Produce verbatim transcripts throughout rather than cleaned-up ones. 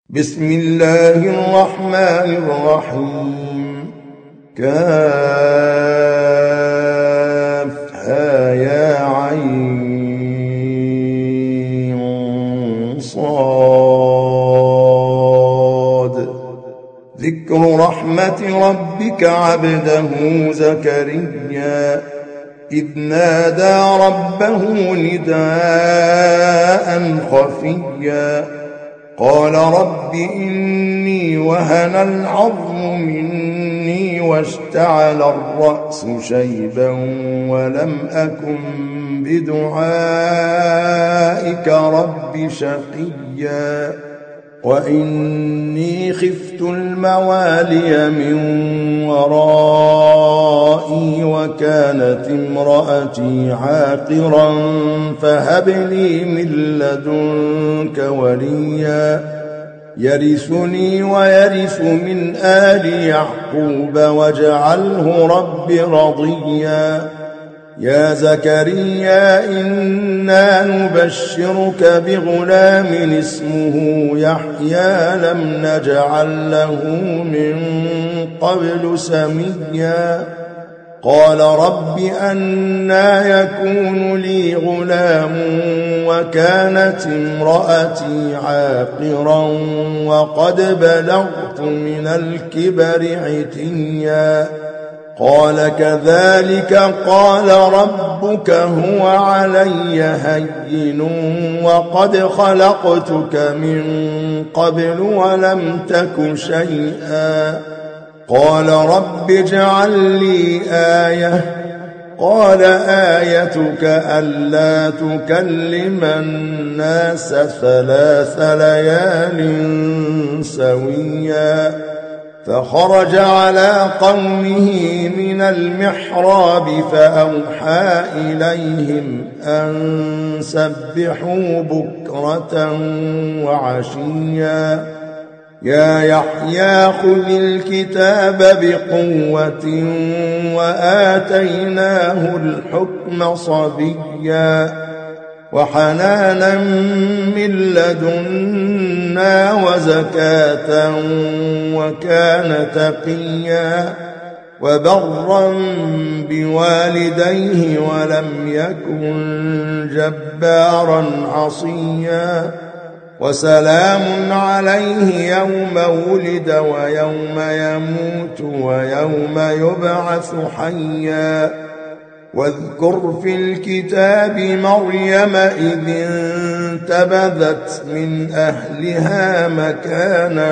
بسم الله الرحمن الرحيم. كافها يا عين صاد. ذكر رحمة ربك عبده زكريا إذ نادى ربه نداء خفيا قال رب إني وهن العظم مني واشتعل الرأس شيبا ولم أكن بدعائك رب شقيا وإني خفت الموالي من ورائي وكانت امرأتي عاقرا فهب لي من لدنك وليا يرثني ويرث من آل يعقوب واجعله رب رضيا. يا زكريا إنا نبشرك بغلام اسمه يحيى لم نجعل له من قبل سميا قال رب أنى يكون لي غلام وكانت امرأتي عاقرا وقد بلغت من الكبر عتيا قال كذلك قال ربك هو علي هين وقد خلقتك من قبل ولم تك شيئا قال رب اجعل لي آية قال آيتك ألا تكلم الناس ثلاث ليال سويا فخرج على قومه من المحراب فأوحى إليهم أن سبحوا بكرة وعشيا يا يحيى خذ الكتاب بقوة وآتيناه الحكم صبيا وحنانا من لدنا وزكاة وكان تقيا وبرا بوالديه ولم يكن جبارا عصيا وسلام عليه يوم ولد ويوم يموت ويوم يبعث حيا واذكر في الكتاب مريم إذ انتبذت من أهلها مكانا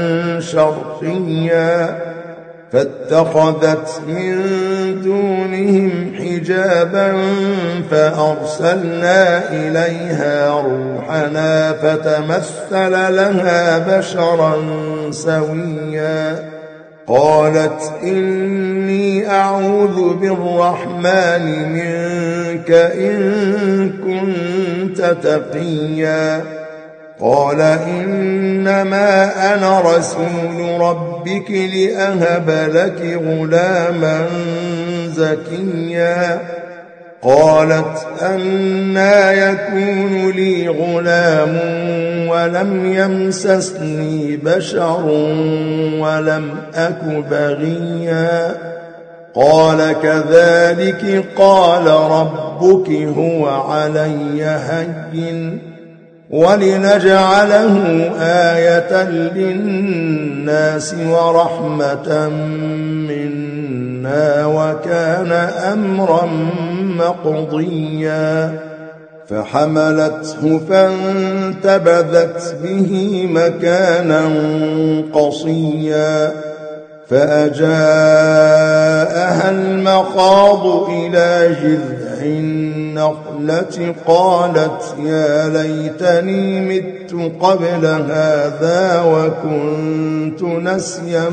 شرقيا فاتخذت من دونهم حجابا فأرسلنا إليها روحنا فتمثل لها بشرا سويا قالت إني أعوذ بالرحمن منك إن كنت تقيا قال إنما أنا رسول ربك لأهب لك غلاما زكيا قالت أنى يكون لي غلام ولم يمسسني بشر ولم أك بغيا قال كذلك قال ربك هو علي هين ولنجعله آية للناس ورحمة منا وكان أمرا مقضيا فحملته فانتبذت به مكانا قصيا فأجاءها المخاض إلى جذع النخلة قالت يا ليتني مت قبل هذا وكنت نسيا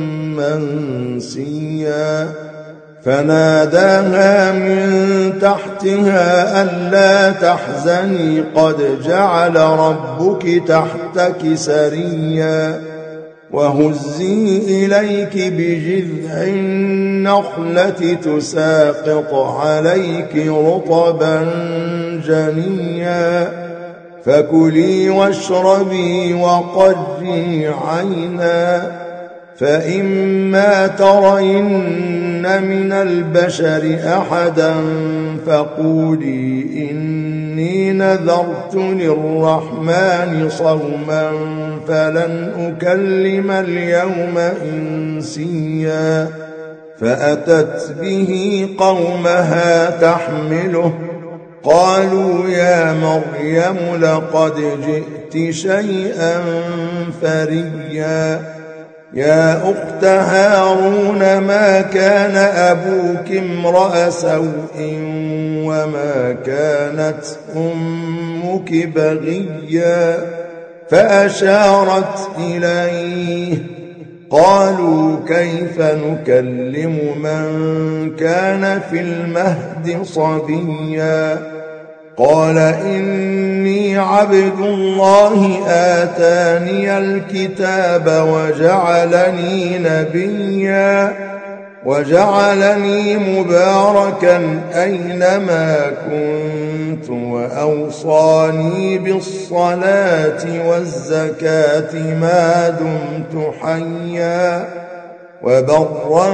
منسيا فناداها من تحتها ألا تحزني قد جعل ربك تحتك سريا وهزي إليك بجذع النخلة تساقط عليك رطبا جنيا فكلي واشربي وقري عينا، فإما ترين من البشر أحدا فقولي إني نذرت للرحمن صوما فلن أكلم اليوم إنسيا. فأتت به قومها تحمله، قالوا يا مريم لقد جئت شيئا فريا. يا أخت هارون ما كان أبوك امرأ سوء وما كانت أمك بغيا. فأشارت إليه، قالوا كيف نكلم من كان في المهد صبيا. قال إني عبد الله آتاني الكتاب وجعلني نبيا وجعلني مباركا أينما كنت وأوصاني بالصلاة والزكاة ما دمت حيا وبرا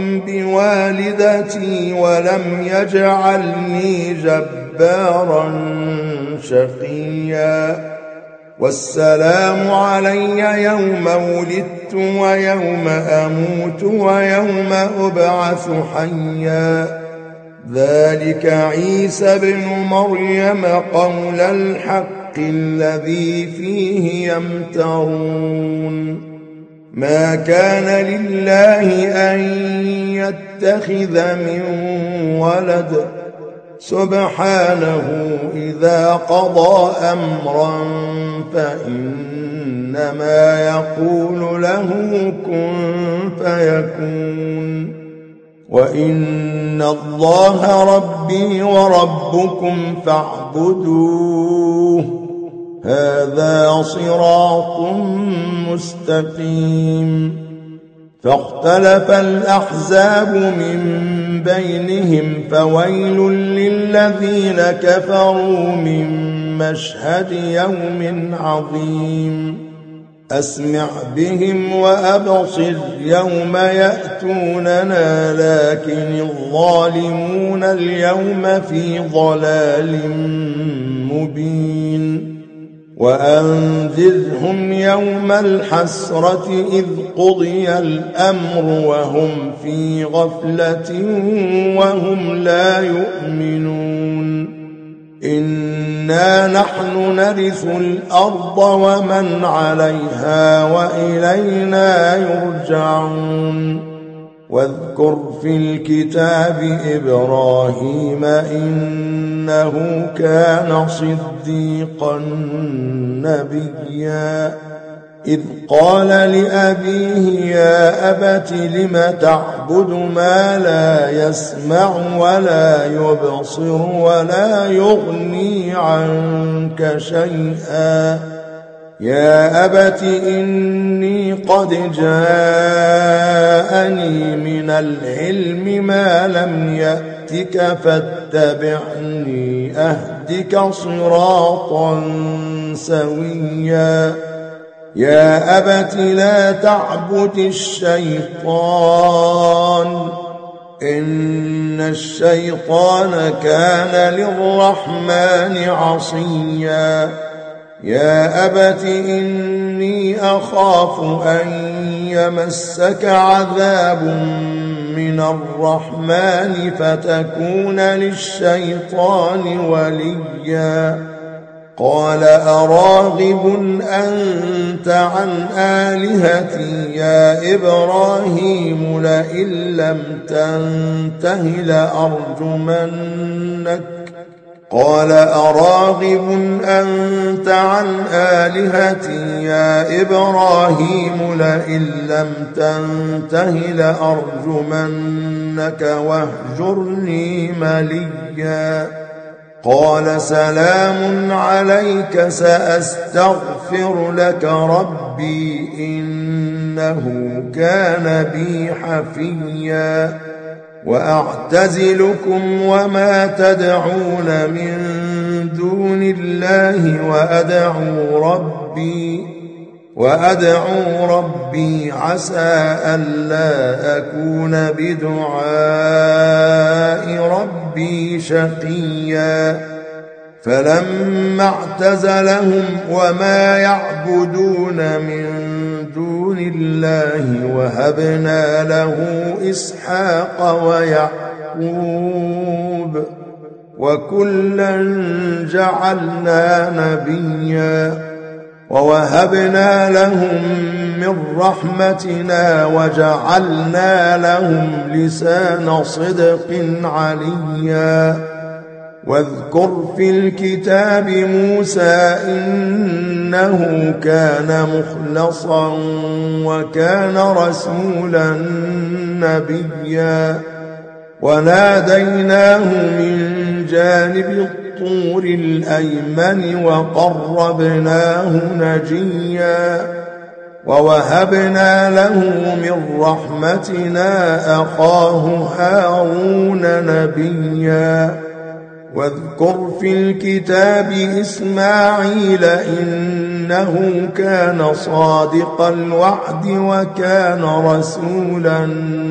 بوالدتي ولم يجعلني جبارا شقيا. والسلام علي يوم ولدت ويوم أموت ويوم أبعث حيا. ذلك عيسى ابن مريم قول الحق الذي فيه يمترون. ما كان لله أن يتخذ من ولد، سبحانه إذا قضى أمرا فإنما يقول له كن فيكون. وإن الله ربي وربكم فاعبدوه، هذا صراط مستقيم. فاختلف الأحزاب من بينهم، فويل للذين كفروا من مشهد يوم عظيم. أسمع بهم وأبصر يوم يأتوننا، لكن الظالمون اليوم في ضلال مبين. وأنذرهم يوم الحسرة إذ قضي الأمر وهم في غفلة وهم لا يؤمنون. إنا نحن نرث الأرض ومن عليها وإلينا يرجعون. واذكر في الكتاب إبراهيم إنه كان صديقا نبيا. إذ قال لأبيه يا أبت لم تعبد ما لا يسمع ولا يبصر ولا يغني عنك شيئا. يا أبت إني قد جاءني من العلم ما لم يأتك فاتبعني أهدك صراطا سويا. يا أبت لا تعبد الشيطان، إن الشيطان كان للرحمن عصيا. يا أبت إني أخاف أن يمسك عذاب من الرحمن فتكون للشيطان وليا. قال أراغب أنت عن آلهتي يا إبراهيم لئن لم تنته لأرجمنك. قال أراغب أنت عن آلهتي يا إبراهيم لئن لم تنته لأرجمنك واهجرني مليا. قال سلام عليك سأستغفر لك ربي إنه كان بي حفيا. وأعتزلكم وما تدعون من دون الله وأدعو ربي وأدعو ربي عسى ألا أكون بدعاء ربي شقيا فلما اعتزلهم وما يعبدون من دون الله وهبنا له إسحاق ويعقوب وكلا جعلنا نبيا ووهبنا لهم من رحمتنا وجعلنا لهم لسان صدق عليا واذكر في الكتاب موسى إنه كان مخلصا وكان رسولا نبيا وناديناه من جانب الطور الأيمن وقربناه نجيا ووهبنا له من رحمتنا أخاه هارون نبيا واذكر في الكتاب إسماعيل إنه كان صادق الوعد وكان رسولا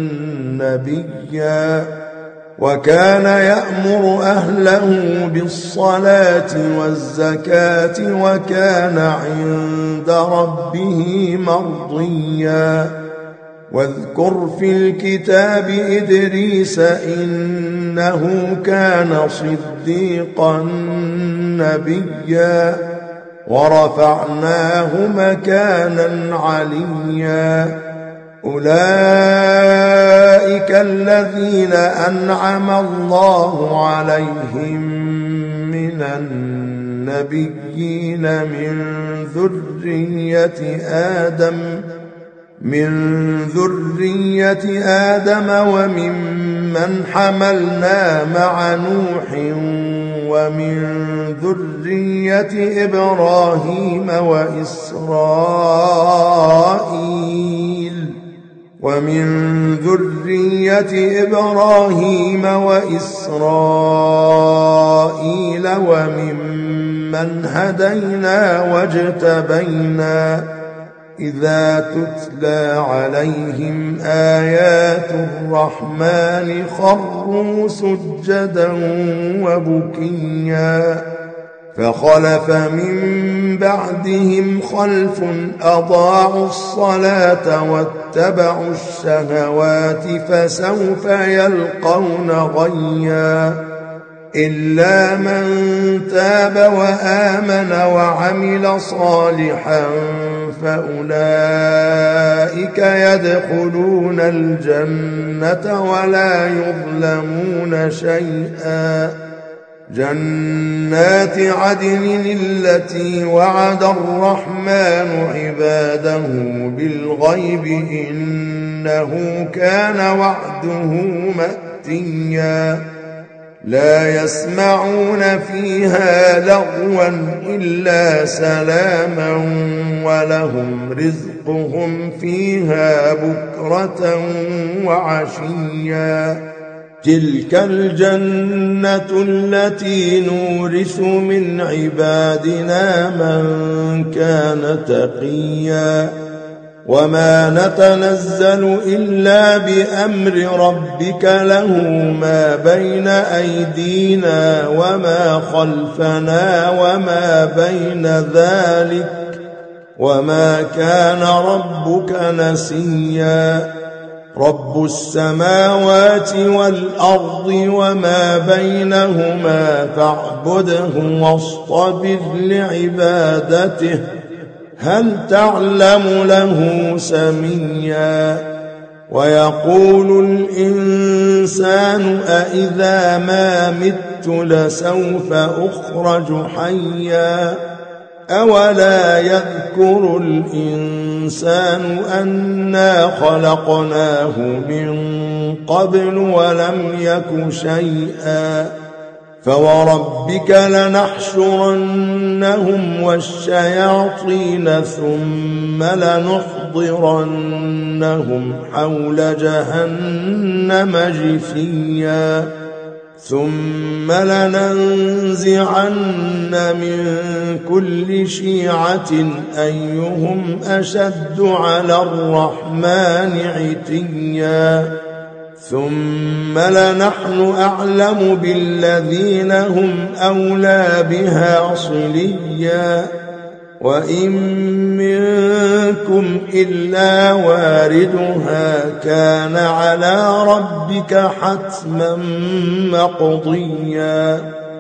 نبيا وكان يأمر أهله بالصلاة والزكاة وكان عند ربه مرضيا واذكر في الكتاب إدريس إنه كان صديقا نبيا ورفعناه مكانا عليا أولئك الذين أنعم الله عليهم من النبيين من ذرية آدم من ذرية آدم وممن حملنا مع نوح ومن ذرية إبراهيم وإسرائيل ومن ذرية إبراهيم وإسرائيل وممن هدينا واجتبينا إذا تتلى عليهم آيات الرحمن خروا سجدا وبكيا فخلف من بعدهم خلف أضاعوا الصلاة واتبعوا الشهوات فسوف يلقون غيا إلا من تاب وآمن وعمل صالحا فأولئك يدخلون الجنة ولا يظلمون شيئا جنات عدن التي وعد الرحمن عباده بالغيب إنه كان وعده مأتيا لا يسمعون فيها لغوا إلا سلاما ولهم رزقهم فيها بكرة وعشيا تلك الجنة التي نورث من عبادنا من كان تقيا وما نتنزل إلا بأمر ربك له ما بين أيدينا وما خلفنا وما بين ذلك وما كان ربك نسيا رب السماوات والأرض وما بينهما فاعبده واصطبر لعبادته هل تعلم له سميا ويقول الإنسان أإذا ما مت لسوف أخرج حيا أولا يذكر الإنسان أنا خلقناه من قبل ولم يك شيئا فوربك لنحشرنهم والشياطين ثم لنحضرنهم حول جهنم جثيا ثم لننزعن من كل شيعة أيهم أشد على الرحمن عتيا ثم لنحن أعلم بالذين هم أولى بها صليا وإن منكم إلا واردها كان على ربك حتما مقضيا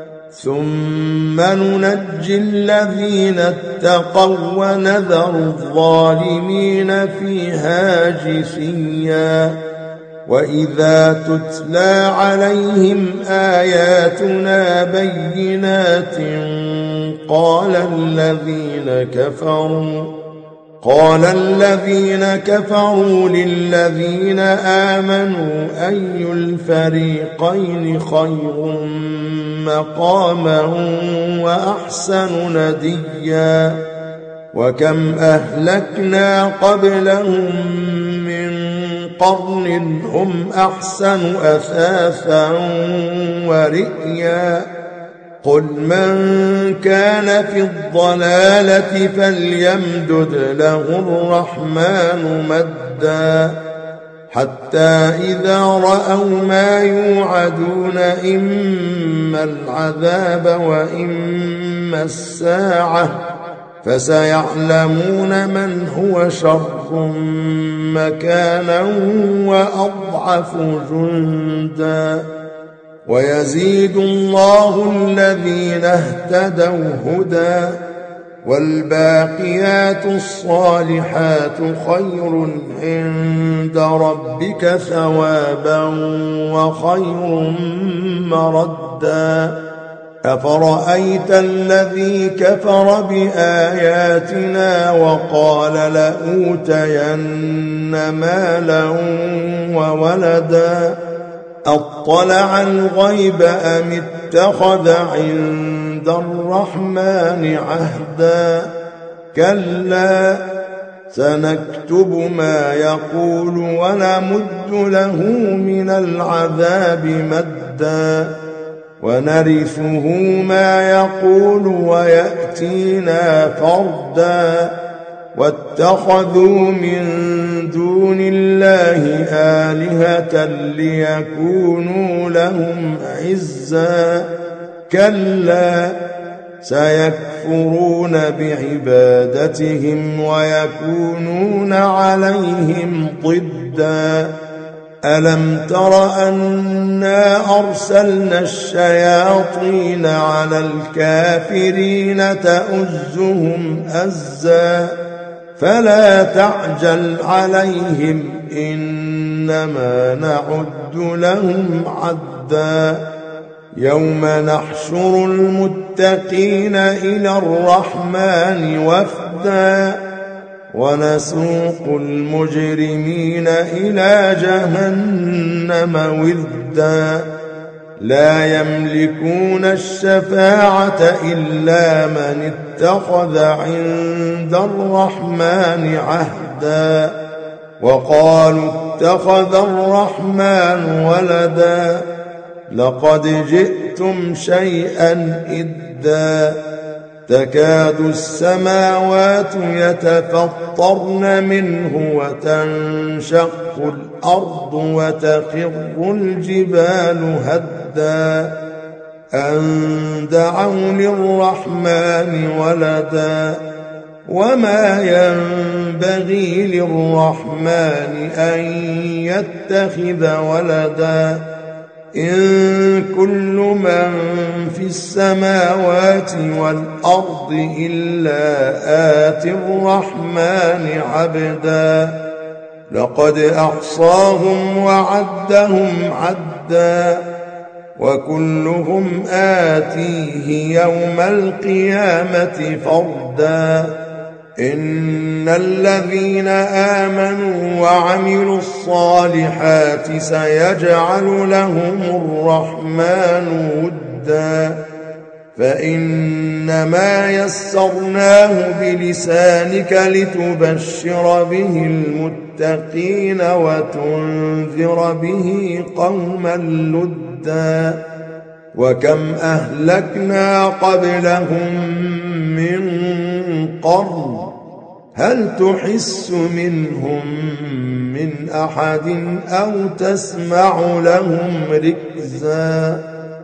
ثم ننجي الذين اتقوا ونذر الظالمين فيها جثيا وإذا تتلى عليهم آياتنا بينات قال الذين كفروا قال الذين كفروا للذين آمنوا أي الفريقين خير مقاما وأحسن نديا وكم أهلكنا قبلهم من قرن هم أحسن أثاثا ورئيا قل من كان في الضلالة فليمدد له الرحمن مدا حتى إذا رأوا ما يوعدون إما العذاب وإما الساعة فسيعلمون من هو شر مكانا وأضعف جندا ويزيد الله الذين اهتدوا هدى والباقيات الصالحات خير عند ربك ثوابا وخير مردا أفرأيت الذي كفر بآياتنا وقال لأوتين مالا وولدا أطلع الغيب أم اتخذ عند الرحمن عهدا كلا سنكتب ما يقول ونمد له من العذاب مدا ونرثه ما يقول ويأتينا فردا واتخذوا من دون الله آلهة ليكونوا لهم عزا كلا سيكفرون بعبادتهم ويكونون عليهم ضدا ألم تر أنا أرسلنا الشياطين على الكافرين تؤزهم أزا فلا تعجل عليهم إنما نعد لهم عدا يوم نحشر المتقين إلى الرحمن وفدا ونسوق المجرمين إلى جهنم وردا لا يملكون الشفاعة إلا من اتخذ عند الرحمن عهدا وقالوا اتخذ الرحمن ولدا لقد جئتم شيئا إدا تكاد السماوات يتفطرن منه وتنشق الأرض وتخر الجبال هدا أن دعوا للرحمن ولدا وما ينبغي للرحمن أن يتخذ ولدا إن كل من في السماوات والأرض إلا آتي الرحمن عبدا لقد أحصاهم وعدهم عدا وكلهم آتيه يوم القيامة فردا إن الذين آمنوا وعملوا الصالحات سيجعل لهم الرحمن ودا فإنما يسرناه بلسانك لتبشر به المتقين وتنذر به قوما لدا وكم أهلكنا قبلهم من قرن هل تحس منهم من أحد أو تسمع لهم ركزا